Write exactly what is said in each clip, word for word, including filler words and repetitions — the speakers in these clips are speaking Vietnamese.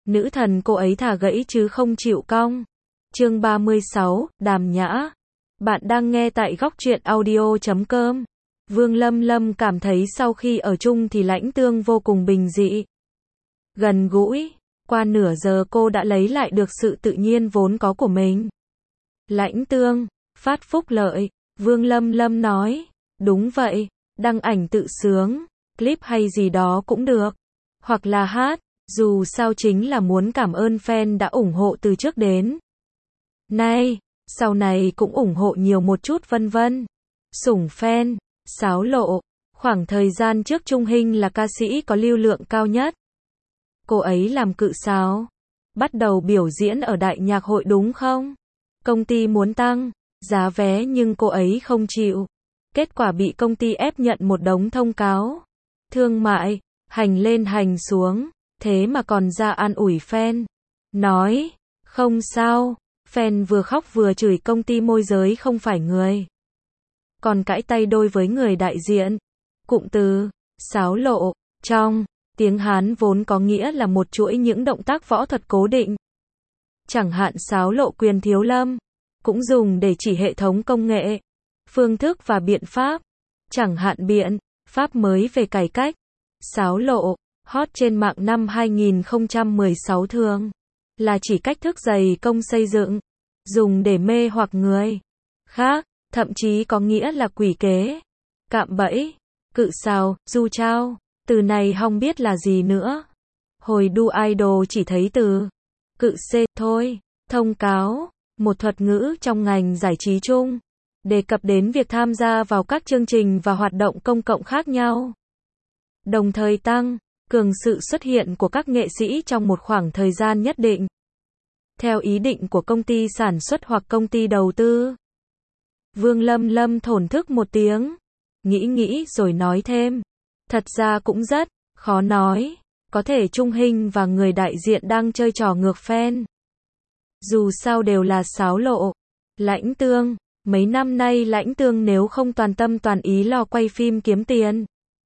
Nữ thần cô ấy thà gãy chứ không chịu cong. Chương ba mươi sáu, Đàm Nhã. Bạn đang nghe tại góc truyện audio chấm com. Vương Lâm Lâm cảm thấy sau khi ở chung thì Lãnh Tương vô cùng bình dị, gần gũi. Qua nửa giờ cô đã lấy lại được sự tự nhiên vốn có của mình. Lãnh Tương, phát phúc lợi. Vương Lâm Lâm nói. Đúng vậy, đăng ảnh tự sướng, clip hay gì đó cũng được. Hoặc là hát, dù sao chính là muốn cảm ơn fan đã ủng hộ từ trước đến nay, sau này cũng ủng hộ nhiều một chút vân vân. Sủng fan, xáo lộ. Khoảng thời gian trước Trung Hinh là ca sĩ có lưu lượng cao nhất. Cô ấy làm cự sáo, bắt đầu biểu diễn ở đại nhạc hội đúng không? Công ty muốn tăng giá vé nhưng cô ấy không chịu. Kết quả bị công ty ép nhận một đống thông cáo thương mại, hành lên hành xuống, thế mà còn ra an ủi fan. Nói, không sao, fan vừa khóc vừa chửi công ty môi giới không phải người. Còn cãi tay đôi với người đại diện. Cụm từ, xáo lộ, trong tiếng Hán vốn có nghĩa là một chuỗi những động tác võ thuật cố định. Chẳng hạn xáo lộ quyền thiếu lâm, cũng dùng để chỉ hệ thống công nghệ, phương thức và biện pháp. Chẳng hạn biện pháp mới về cải cách. Xáo lộ, hot trên mạng năm hai nghìn không trăm mười sáu thường là chỉ cách thức dày công xây dựng, dùng để mê hoặc người khác, thậm chí có nghĩa là quỷ kế, cạm bẫy. Cự sào, du trao, từ này không biết là gì nữa. Hồi đu idol chỉ thấy từ cự c thôi. Thông cáo, một thuật ngữ trong ngành giải trí chung, đề cập đến việc tham gia vào các chương trình và hoạt động công cộng khác nhau, đồng thời tăng cường sự xuất hiện của các nghệ sĩ trong một khoảng thời gian nhất định, theo ý định của công ty sản xuất hoặc công ty đầu tư. Vương Lâm Lâm thổn thức một tiếng, nghĩ nghĩ rồi nói thêm. Thật ra cũng rất khó nói, có thể Trung Hinh và người đại diện đang chơi trò ngược fan. Dù sao đều là xáo lộ. Lãnh Tương, mấy năm nay Lãnh Tương nếu không toàn tâm toàn ý lo quay phim kiếm tiền,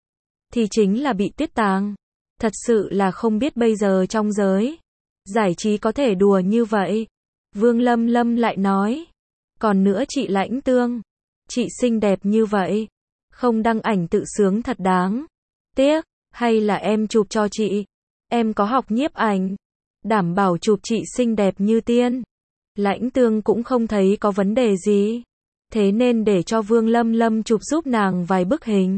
thì chính là bị tuyết tàng. Thật sự là không biết bây giờ trong giới giải trí có thể đùa như vậy. Vương Lâm Lâm lại nói. Còn nữa chị Lãnh Tương, chị xinh đẹp như vậy, không đăng ảnh tự sướng thật đáng tiếc, hay là em chụp cho chị? Em có học nhiếp ảnh, đảm bảo chụp chị xinh đẹp như tiên. Lãnh Tương cũng không thấy có vấn đề gì, thế nên để cho Vương Lâm Lâm chụp giúp nàng vài bức hình.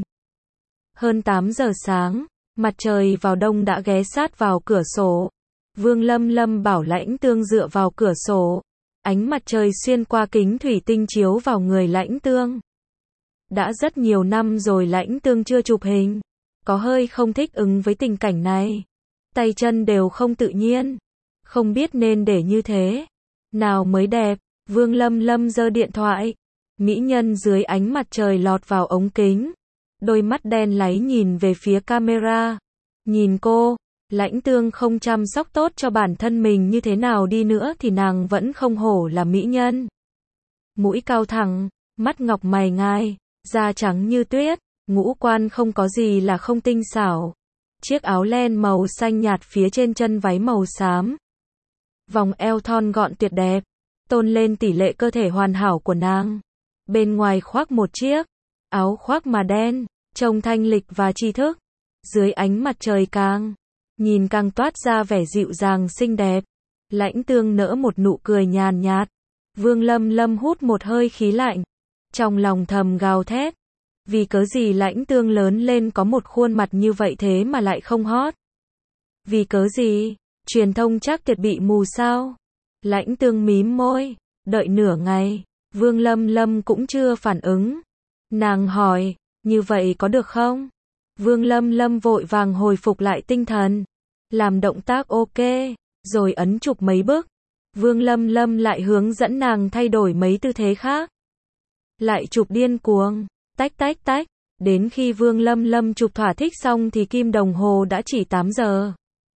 Hơn tám giờ sáng, mặt trời vào đông đã ghé sát vào cửa sổ. Vương Lâm Lâm bảo Lãnh Tương dựa vào cửa sổ. Ánh mặt trời xuyên qua kính thủy tinh chiếu vào người Lãnh Tương. Đã rất nhiều năm rồi Lãnh Tương chưa chụp hình, có hơi không thích ứng với tình cảnh này. Tay chân đều không tự nhiên, không biết nên để như thế nào mới đẹp. Vương Lâm Lâm giơ điện thoại, mỹ nhân dưới ánh mặt trời lọt vào ống kính, đôi mắt đen láy nhìn về phía camera. Nhìn cô, Lãnh Tương không chăm sóc tốt cho bản thân mình như thế nào đi nữa thì nàng vẫn không hổ là mỹ nhân. Mũi cao thẳng, mắt ngọc mày ngai, da trắng như tuyết, ngũ quan không có gì là không tinh xảo. Chiếc áo len màu xanh nhạt phía trên chân váy màu xám. Vòng eo thon gọn tuyệt đẹp, tôn lên tỷ lệ cơ thể hoàn hảo của nàng. Bên ngoài khoác một chiếc áo khoác mà đen, trông thanh lịch và tri thức. Dưới ánh mặt trời càng nhìn càng toát ra vẻ dịu dàng xinh đẹp. Lãnh Tương nở một nụ cười nhàn nhạt. Vương Lâm Lâm hút một hơi khí lạnh, trong lòng thầm gào thét. Vì cớ gì Lãnh Tương lớn lên có một khuôn mặt như vậy thế mà lại không hot? Vì cớ gì? Truyền thông chắc tiệt bị mù sao? Lãnh Tương mím môi, đợi nửa ngày, Vương Lâm Lâm cũng chưa phản ứng. Nàng hỏi, như vậy có được không? Vương Lâm Lâm vội vàng hồi phục lại tinh thần, làm động tác ok, rồi ấn chụp mấy bức. Vương Lâm Lâm lại hướng dẫn nàng thay đổi mấy tư thế khác. Lại chụp điên cuồng, tách tách tách, đến khi Vương Lâm Lâm chụp thỏa thích xong thì kim đồng hồ đã chỉ tám giờ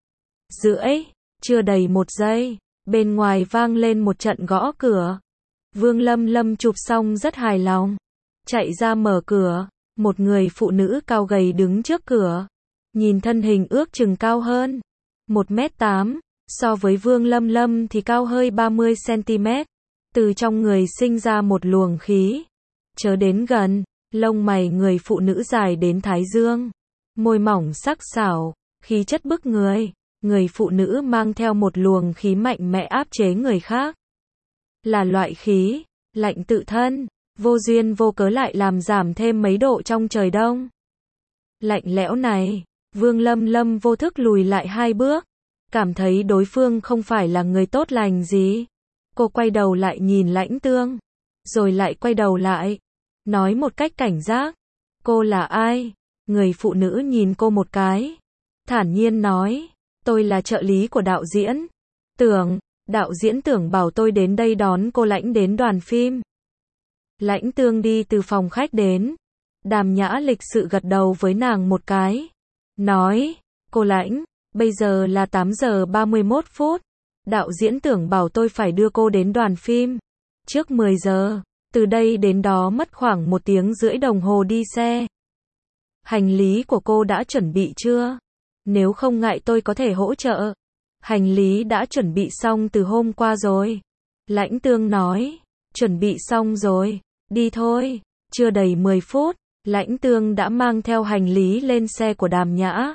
rưỡi, chưa đầy một giây, bên ngoài vang lên một trận gõ cửa. Vương Lâm Lâm chụp xong rất hài lòng, chạy ra mở cửa. Một người phụ nữ cao gầy đứng trước cửa, nhìn thân hình ước chừng cao hơn một mét tám, so với Vương Lâm Lâm thì cao hơi ba mươi xăng ti mét. Từ trong người sinh ra một luồng khí. Chớ đến gần, lông mày người phụ nữ dài đến thái dương. Môi mỏng sắc sảo, khí chất bức người. Người phụ nữ mang theo một luồng khí mạnh mẽ áp chế người khác. Là loại khí, lạnh tự thân, vô duyên vô cớ lại làm giảm thêm mấy độ trong trời đông. Lạnh lẽo này, Vương Lâm Lâm vô thức lùi lại hai bước. Cảm thấy đối phương không phải là người tốt lành gì. Cô quay đầu lại nhìn Lãnh Tương. Rồi lại quay đầu lại. Nói một cách cảnh giác. Cô là ai? Người phụ nữ nhìn cô một cái. Thản nhiên nói. Tôi là trợ lý của đạo diễn. Tưởng, đạo diễn Tưởng bảo tôi đến đây đón cô Lãnh đến đoàn phim. Lãnh Tương đi từ phòng khách đến. Đàm Nhã lịch sự gật đầu với nàng một cái. Nói, cô Lãnh, bây giờ là tám giờ ba mươi mốt phút. Đạo diễn Tưởng bảo tôi phải đưa cô đến đoàn phim. Trước mười giờ, từ đây đến đó mất khoảng một tiếng rưỡi đồng hồ đi xe. Hành lý của cô đã chuẩn bị chưa? Nếu không ngại tôi có thể hỗ trợ. Hành lý đã chuẩn bị xong từ hôm qua rồi. Lãnh Tương nói, chuẩn bị xong rồi, đi thôi. Chưa đầy mười phút, Lãnh Tương đã mang theo hành lý lên xe của Đàm Nhã.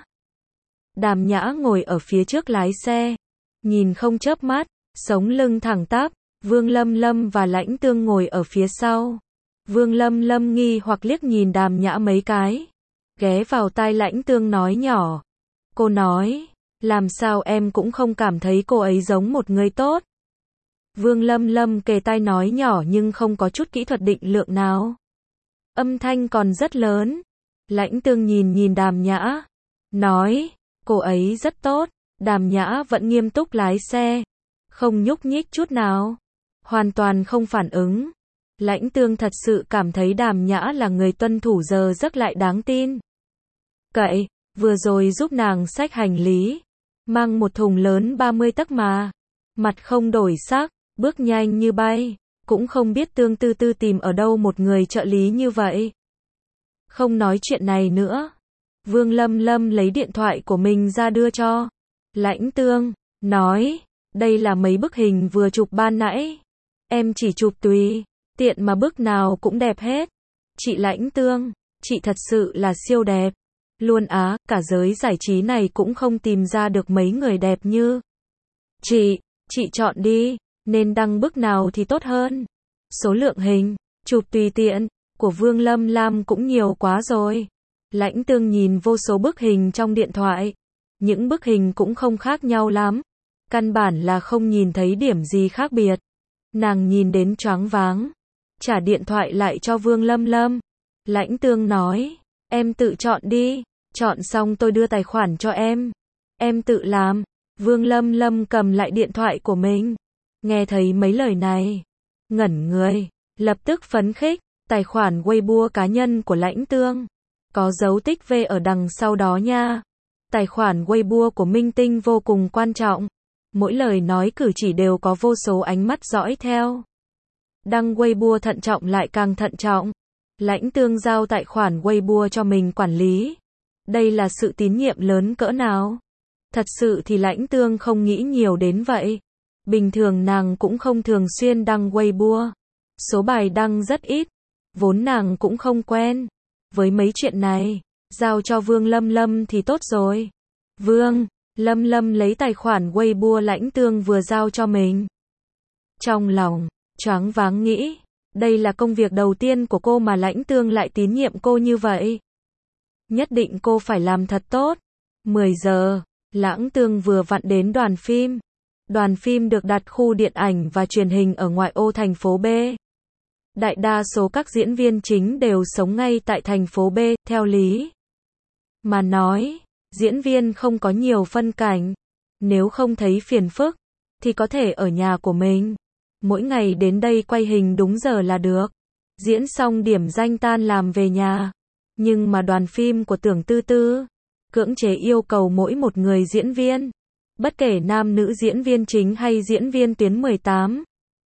Đàm Nhã ngồi ở phía trước lái xe, nhìn không chớp mắt, sống lưng thẳng tắp. Vương Lâm Lâm và Lãnh Tương ngồi ở phía sau. Vương Lâm Lâm nghi hoặc liếc nhìn Đàm Nhã mấy cái, ghé vào tai Lãnh Tương nói nhỏ. Cô nói, làm sao em cũng không cảm thấy cô ấy giống một người tốt. Vương Lâm Lâm kề tai nói nhỏ nhưng không có chút kỹ thuật định lượng nào. Âm thanh còn rất lớn. Lãnh Tương nhìn nhìn Đàm Nhã, nói, cô ấy rất tốt. Đàm Nhã vẫn nghiêm túc lái xe, không nhúc nhích chút nào, hoàn toàn không phản ứng. Lãnh Tương thật sự cảm thấy Đàm Nhã là người tuân thủ giờ giấc lại đáng tin. Cậy, vừa rồi giúp nàng xách hành lý, mang một thùng lớn ba mươi tấc mà, mặt không đổi sắc, bước nhanh như bay, cũng không biết Tương Tư Tư tìm ở đâu một người trợ lý như vậy. Không nói chuyện này nữa. Vương Lâm Lâm lấy điện thoại của mình ra đưa cho Lãnh Tương, nói, đây là mấy bức hình vừa chụp ban nãy. Em chỉ chụp tùy tiện mà bức nào cũng đẹp hết. Chị Lãnh Tương, chị thật sự là siêu đẹp. Luôn á, cả giới giải trí này cũng không tìm ra được mấy người đẹp như chị. Chị chọn đi, nên đăng bức nào thì tốt hơn. Số lượng hình chụp tùy tiện của Vương Lâm Lam cũng nhiều quá rồi. Lãnh Tương nhìn vô số bức hình trong điện thoại. Những bức hình cũng không khác nhau lắm. Căn bản là không nhìn thấy điểm gì khác biệt. Nàng nhìn đến choáng váng. Trả điện thoại lại cho Vương Lâm Lâm. Lãnh Tương nói, em tự chọn đi. Chọn xong tôi đưa tài khoản cho em. Em tự làm. Vương Lâm Lâm cầm lại điện thoại của mình. Nghe thấy mấy lời này, ngẩn người, lập tức phấn khích. Tài khoản Weibo cá nhân của Lãnh Tương, có dấu tích V ở đằng sau đó nha. Tài khoản Weibo của minh tinh vô cùng quan trọng. Mỗi lời nói cử chỉ đều có vô số ánh mắt dõi theo. Đăng Weibo thận trọng lại càng thận trọng. Lãnh Tương giao tài khoản Weibo cho mình quản lý. Đây là sự tín nhiệm lớn cỡ nào? Thật sự thì Lãnh Tương không nghĩ nhiều đến vậy. Bình thường nàng cũng không thường xuyên đăng Weibo. Số bài đăng rất ít. Vốn nàng cũng không quen với mấy chuyện này. Giao cho Vương Lâm Lâm thì tốt rồi. Vương Lâm Lâm lấy tài khoản Weibo Lãnh Tương vừa giao cho mình. Trong lòng choáng váng nghĩ, đây là công việc đầu tiên của cô mà Lãnh Tương lại tín nhiệm cô như vậy. Nhất định cô phải làm thật tốt. mười giờ, Lãnh Tương vừa vặn đến đoàn phim. Đoàn phim được đặt khu điện ảnh và truyền hình ở ngoại ô thành phố B. Đại đa số các diễn viên chính đều sống ngay tại thành phố B, theo lý mà nói, diễn viên không có nhiều phân cảnh. Nếu không thấy phiền phức, thì có thể ở nhà của mình. Mỗi ngày đến đây quay hình đúng giờ là được. Diễn xong điểm danh tan làm về nhà. Nhưng mà đoàn phim của Tưởng Tư Tư cưỡng chế yêu cầu mỗi một người diễn viên, bất kể nam nữ diễn viên chính hay diễn viên tuyến mười tám,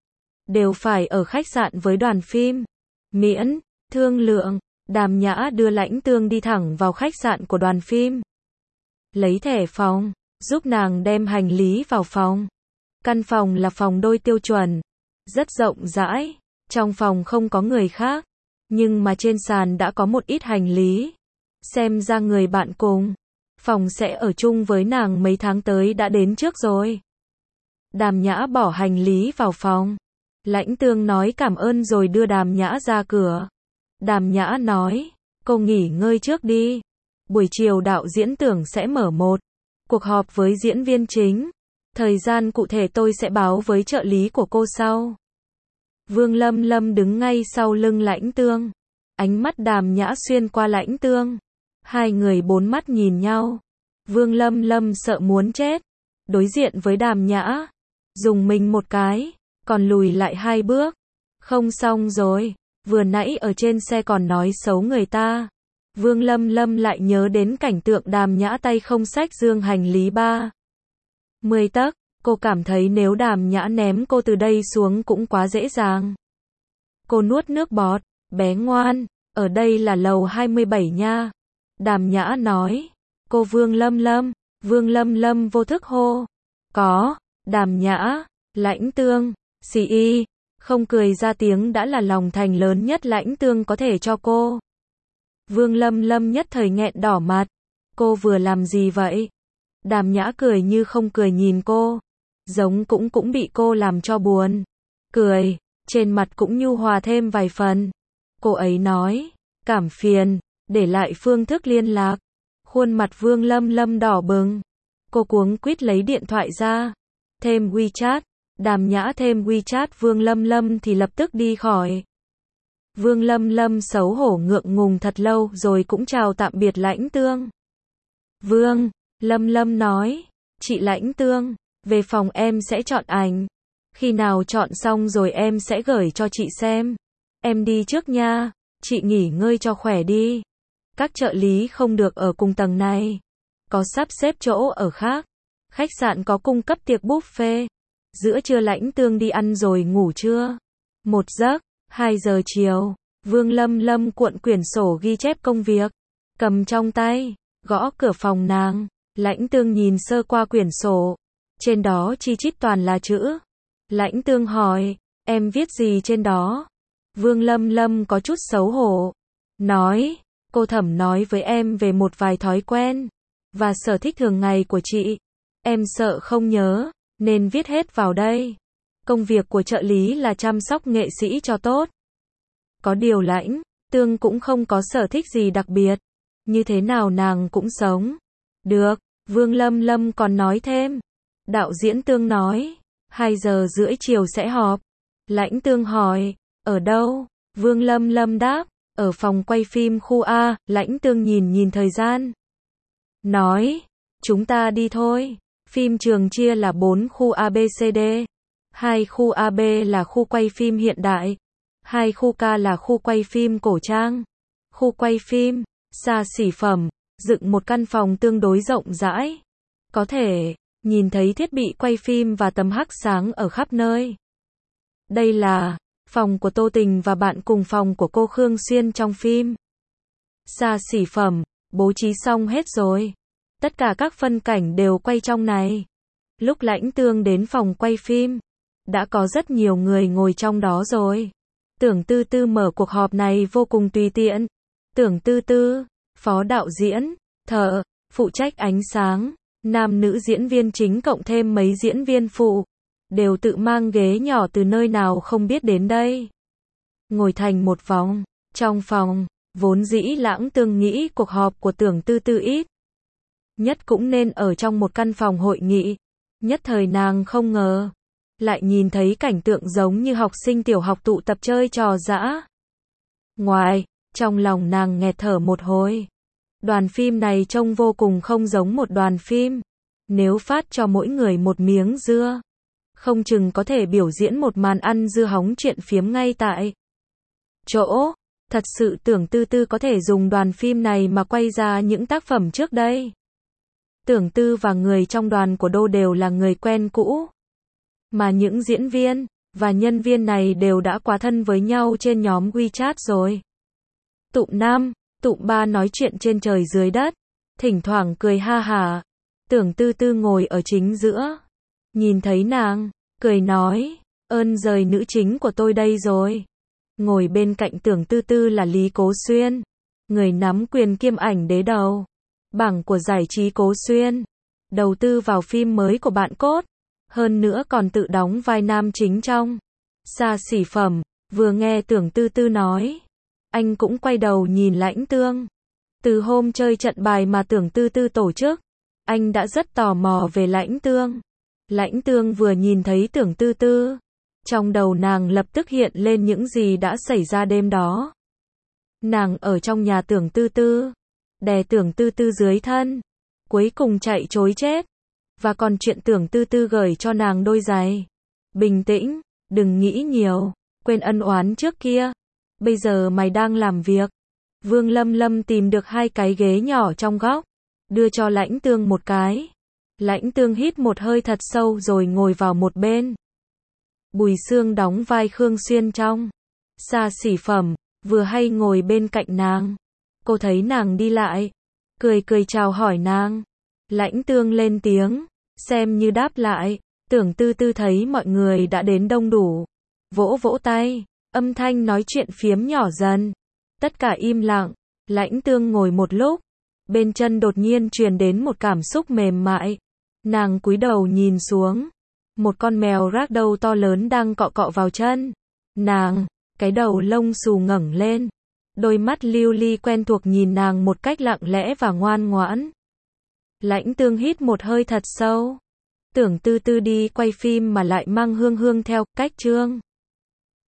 đều phải ở khách sạn với đoàn phim. Miễn thương lượng. Đàm Nhã đưa Lãnh Tương đi thẳng vào khách sạn của đoàn phim. Lấy thẻ phòng. giúp nàng đem hành lý vào phòng. Căn phòng là phòng đôi tiêu chuẩn, rất rộng rãi, trong phòng không có người khác, nhưng mà trên sàn đã có một ít hành lý. Xem ra người bạn cùng phòng sẽ ở chung với nàng mấy tháng tới đã đến trước rồi. Đàm Nhã bỏ hành lý vào phòng. Lãnh Tương nói cảm ơn rồi đưa Đàm Nhã ra cửa. Đàm Nhã nói, cô nghỉ ngơi trước đi. Buổi chiều đạo diễn tưởng sẽ mở một cuộc họp với diễn viên chính. Thời gian cụ thể tôi sẽ báo với trợ lý của cô sau. Vương Lâm Lâm đứng ngay sau lưng Lãnh Tương. Ánh mắt Đàm Nhã xuyên qua Lãnh Tương. Hai người bốn mắt nhìn nhau. Vương Lâm Lâm sợ muốn chết. Đối diện với Đàm Nhã. Dùng mình một cái. Còn lùi lại hai bước. Không xong rồi. Vừa nãy ở trên xe còn nói xấu người ta. Vương Lâm Lâm lại nhớ đến cảnh tượng Đàm Nhã tay không xách dương hành lý ba mươi tấc. Cô cảm thấy nếu Đàm Nhã ném cô từ đây xuống cũng quá dễ dàng. Cô nuốt nước bọt. Bé ngoan, ở đây là lầu hai mươi bảy nha. Đàm Nhã nói. Cô Vương Lâm Lâm. Vương Lâm Lâm vô thức hô. Có. Đàm Nhã. Lãnh Tương. Xì y. Không cười ra tiếng đã là lòng thành lớn nhất Lãnh Tương có thể cho cô. Vương Lâm Lâm nhất thời nghẹn đỏ mặt. Cô vừa làm gì vậy? Đàm Nhã cười như không cười nhìn cô. Giống cũng cũng bị cô làm cho buồn. Cười. Trên mặt cũng nhu hòa thêm vài phần. Cô ấy nói. Cảm phiền. Để lại phương thức liên lạc. Khuôn mặt Vương Lâm Lâm đỏ bừng. Cô cuống quýt lấy điện thoại ra. Thêm WeChat. Đàm Nhã thêm WeChat Vương Lâm Lâm thì lập tức đi khỏi. Vương Lâm Lâm xấu hổ ngượng ngùng thật lâu rồi cũng chào tạm biệt Lãnh Tương. Vương Lâm Lâm nói. Chị Lãnh Tương. Về phòng em sẽ chọn ảnh. Khi nào chọn xong rồi em sẽ gửi cho chị xem. Em đi trước nha. Chị nghỉ ngơi cho khỏe đi. Các trợ lý không được ở cùng tầng này. Có sắp xếp chỗ ở khác. Khách sạn có cung cấp tiệc buffet. Giữa trưa Lãnh Tương đi ăn rồi ngủ trưa. Một giấc. Hai giờ chiều. Vương Lâm Lâm cuộn quyển sổ ghi chép công việc. Cầm trong tay. Gõ cửa phòng nàng. Lãnh Tương nhìn sơ qua quyển sổ. Trên đó chi chít toàn là chữ. Lãnh Tương hỏi. Em viết gì trên đó? Vương Lâm Lâm có chút xấu hổ. Nói. Cô Thẩm nói với em về một vài thói quen. Và sở thích thường ngày của chị. Em sợ không nhớ. Nên viết hết vào đây. Công việc của trợ lý là chăm sóc nghệ sĩ cho tốt. Có điều Lãnh Tương cũng không có sở thích gì đặc biệt. Như thế nào nàng cũng sống. Được. Vương Lâm Lâm còn nói thêm. Đạo diễn Tương nói. Hai giờ rưỡi chiều sẽ họp. Lãnh Tương hỏi. Ở đâu? Vương Lâm Lâm đáp. Ở phòng quay phim khu A. Lãnh Tương nhìn nhìn thời gian. Nói. Chúng ta đi thôi. Phim trường chia là bốn khu A B C D. Hai khu A B là khu quay phim hiện đại. Hai khu K là khu quay phim cổ trang. Khu quay phim xa xỉ phẩm, dựng một căn phòng tương đối rộng rãi. Có thể nhìn thấy thiết bị quay phim và tấm hắc sáng ở khắp nơi. Đây là phòng của Tô Tình và bạn cùng phòng của cô Khương Xuyên trong phim. Xa xỉ phẩm, bố trí xong hết rồi. Tất cả các phân cảnh đều quay trong này. Lúc Lãnh Tương đến phòng quay phim, đã có rất nhiều người ngồi trong đó rồi. Tưởng Tư Tư mở cuộc họp này vô cùng tùy tiện. Tưởng Tư Tư, phó đạo diễn, thợ, phụ trách ánh sáng, nam nữ diễn viên chính cộng thêm mấy diễn viên phụ, đều tự mang ghế nhỏ từ nơi nào không biết đến đây. Ngồi thành một vòng, trong phòng, vốn dĩ Lãnh Tương nghĩ cuộc họp của Tưởng Tư Tư ít nhất cũng nên ở trong một căn phòng hội nghị. Nhất thời nàng không ngờ. Lại nhìn thấy cảnh tượng giống như học sinh tiểu học tụ tập chơi trò dã. Ngoài, trong lòng nàng nghẹt thở một hồi. Đoàn phim này trông vô cùng không giống một đoàn phim. Nếu phát cho mỗi người một miếng dưa, không chừng có thể biểu diễn một màn ăn dưa hóng chuyện phiếm ngay tại chỗ. Thật sự Tưởng Tư Tư có thể dùng đoàn phim này mà quay ra những tác phẩm trước đây. Tưởng Tư và người trong đoàn của Đô đều là người quen cũ. Mà những diễn viên và nhân viên này đều đã quá thân với nhau trên nhóm WeChat rồi. Tụm năm, tụm ba nói chuyện trên trời dưới đất, thỉnh thoảng cười ha hả. Tưởng Tư Tư ngồi ở chính giữa. Nhìn thấy nàng, cười nói, ơn giời nữ chính của tôi đây rồi. Ngồi bên cạnh Tưởng Tư Tư là Lý Cố Xuyên, người nắm quyền kiêm ảnh đế đầu. Bảng của giải trí Cố Xuyên, đầu tư vào phim mới của bạn Cốt, hơn nữa còn tự đóng vai nam chính trong Xa Xỉ Phẩm. Vừa nghe Tưởng Tư Tư nói, anh cũng quay đầu nhìn Lãnh Tương. Từ hôm chơi trận bài mà Tưởng Tư Tư tổ chức, anh đã rất tò mò về Lãnh Tương. Lãnh Tương vừa nhìn thấy Tưởng Tư Tư, trong đầu nàng lập tức hiện lên những gì đã xảy ra đêm đó. Nàng ở trong nhà Tưởng Tư Tư, đè Tưởng Tư Tư dưới thân, cuối cùng chạy trối chết. Và còn chuyện Tưởng Tư Tư gửi cho nàng đôi giày. Bình tĩnh, đừng nghĩ nhiều, quên ân oán trước kia. Bây giờ mày đang làm việc. Vương Lâm Lâm tìm được hai cái ghế nhỏ trong góc, đưa cho Lãnh Tương một cái. Lãnh Tương hít một hơi thật sâu rồi ngồi vào một bên. Bùi Sương đóng vai Khương Xuyên trong Xa Xỉ Phẩm, vừa hay ngồi bên cạnh nàng. Cô thấy nàng đi lại, cười cười chào hỏi nàng. Lãnh Tương lên tiếng, xem như đáp lại. Tưởng Tư Tư thấy mọi người đã đến đông đủ, vỗ vỗ tay, âm thanh nói chuyện phiếm nhỏ dần. Tất cả im lặng. Lãnh Tương ngồi một lúc, bên chân đột nhiên truyền đến một cảm xúc mềm mại. Nàng cúi đầu nhìn xuống, một con mèo ragdoll to lớn đang cọ cọ vào chân nàng, cái đầu lông xù ngẩng lên, đôi mắt lưu ly quen thuộc nhìn nàng một cách lặng lẽ và ngoan ngoãn. Lãnh Tương hít một hơi thật sâu. Tưởng Tư Tư đi quay phim mà lại mang Hương Hương theo, cách chương